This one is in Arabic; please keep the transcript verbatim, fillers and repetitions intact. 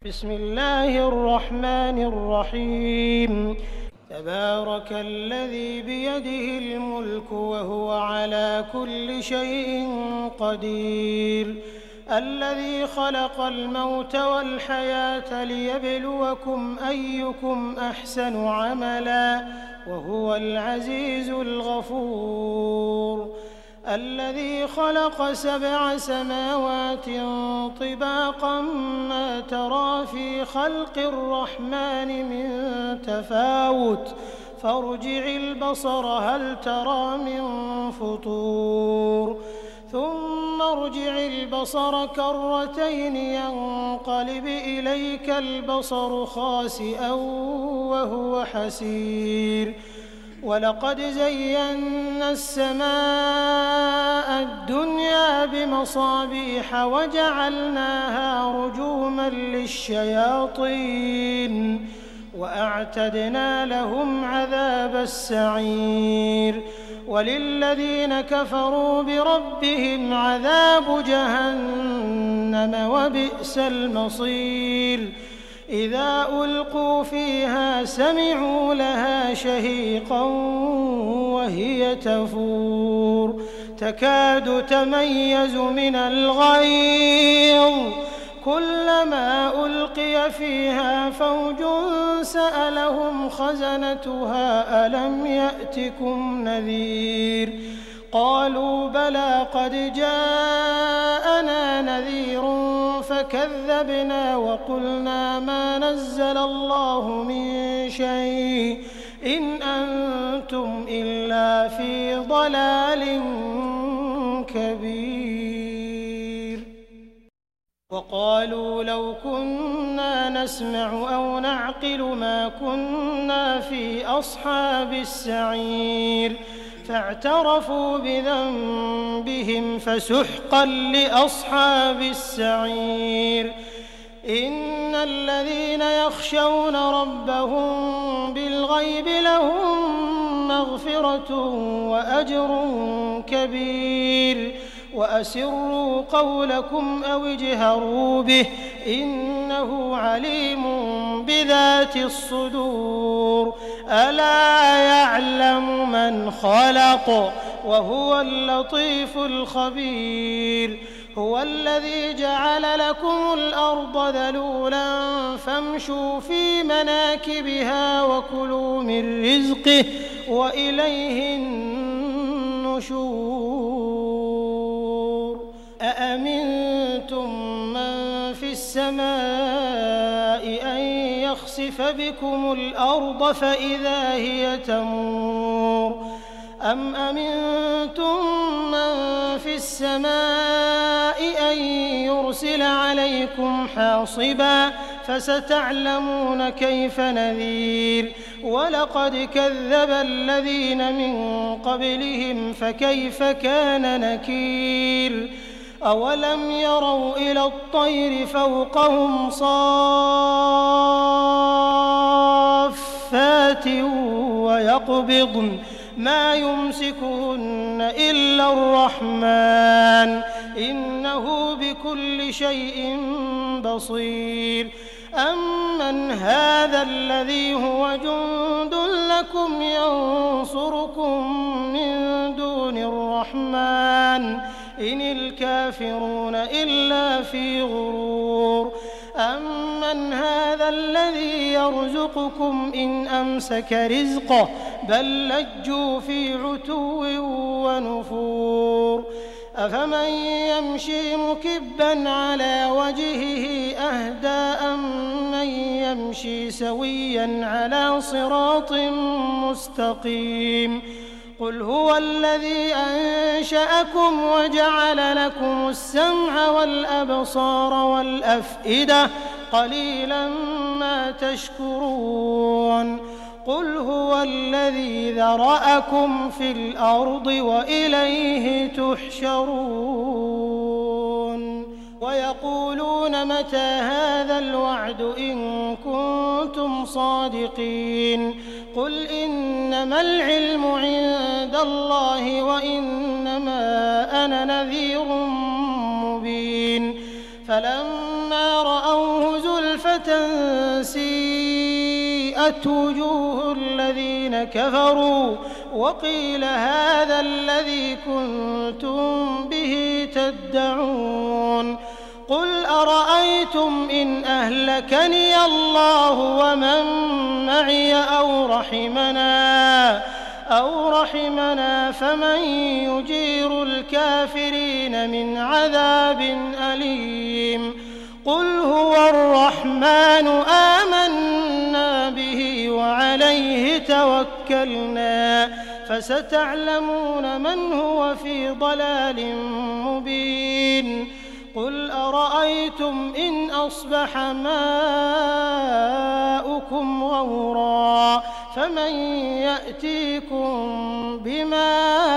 بسم الله الرحمن الرحيم تبارك الذي بيده الملك وهو على كل شيء قدير الذي خلق الموت والحياة ليبلوكم أيكم أحسن عملا وهو العزيز الغفور الذي خلق سبع سماوات طباقا ما ترى في خلق الرحمن من تفاوت فارجع البصر هل ترى من فطور ثم ارجع البصر كرتين ينقلب إليك البصر خاسئا وهو حسير ولقد زينا السماء الدنيا بمصابيح وجعلناها رجوما للشياطين وأعتدنا لهم عذاب السعير وللذين كفروا بربهم عذاب جهنم وبئس المصير إذا ألقوا فيها سمعوا لها شهيقا وهي تفور تكاد تميز من الغيظ كلما ألقي فيها فوج سألهم خزنتها ألم يأتكم نذير قالوا بلى قد جاءنا نذير فكذبنا وقلنا ما نزل الله من شيء إن أنتم إلا في ضلال كبير وقالوا لو كنا نسمع أو نعقل ما كنا في أصحاب السعير فاعترفوا بذنبهم فسحقا لأصحاب السعير إن الذين يخشون ربهم بالغيب لهم مغفرة وأجر كبير وأسروا قولكم أو اجهروا به إنه عليم بذات الصدور ألا يعلم من خلق وهو اللطيف الخبير هو الذي جعل لكم الأرض ذلولا فامشوا في مناكبها وكلوا من رزقه وإليه النشور أأمنتم من في السماء أن يخسف بكم الأرض فإذا هي تمور أم أمنتم من في السماء أن يرسل عليكم حاصبا فستعلمون كيف نذير ولقد كذب الذين من قبلهم فكيف كان نكير أولم يروا إلى الطير فوقهم صافات ويقبضن ما يمسكهن إلا الرحمن إنه بكل شيء بصير أمن هذا الذي هو جند لكم ينصركم من دون الرحمن إن الكافرون إلا في غرور أمن هذا الذي يرزقكم إن أمسك رزقه بل لجوا في عتو ونفور أفمن يمشي مكبا على وجهه أهدى أمن يمشي سويا على صراط مستقيم قل هو الذي أنشأكم وجعل لكم السمع والأبصار والأفئدة قليلا ما تشكرون قل هو الذي ذرأكم في الأرض وإليه تحشرون ويقولون متى هذا الوعد إن كنتم صادقين قل إنما العلم عند الله وإنما أنا نذير مبين فلما رأوه زلفة رَحْمَةً سِيئَتْ وُجُوهُ الَّذِينَ كَفَرُوا وَقِيلَ هَٰذَا الَّذِي كُنتُم بِهِ تَدَّعُونَ قُلْ أَرَأَيْتُمْ إِنْ أَهْلَكَنِيَ اللَّهُ وَمَن مَّعِيَ أَوْ رَحِمَنَا أَوْ رَحِمَنَا فَمَن يُجِيرُ الْكَافِرِينَ مِنْ عَذَابٍ أَلِيمٍ قُلْ هُوَ الرَّحْمَٰنُ آمَنَّا بِهِ وَعَلَيْهِ تَوَكَّلْنَا فَسَتَعْلَمُونَ مَنْ هُوَ فِي ضَلَالٍ مُّبِينٍ قُلْ أَرَأَيْتُمْ إِنْ أَصْبَحَ مَاؤُكُمْ غَوْرًا فَمَن يَأْتِيكُم بِمَاءٍ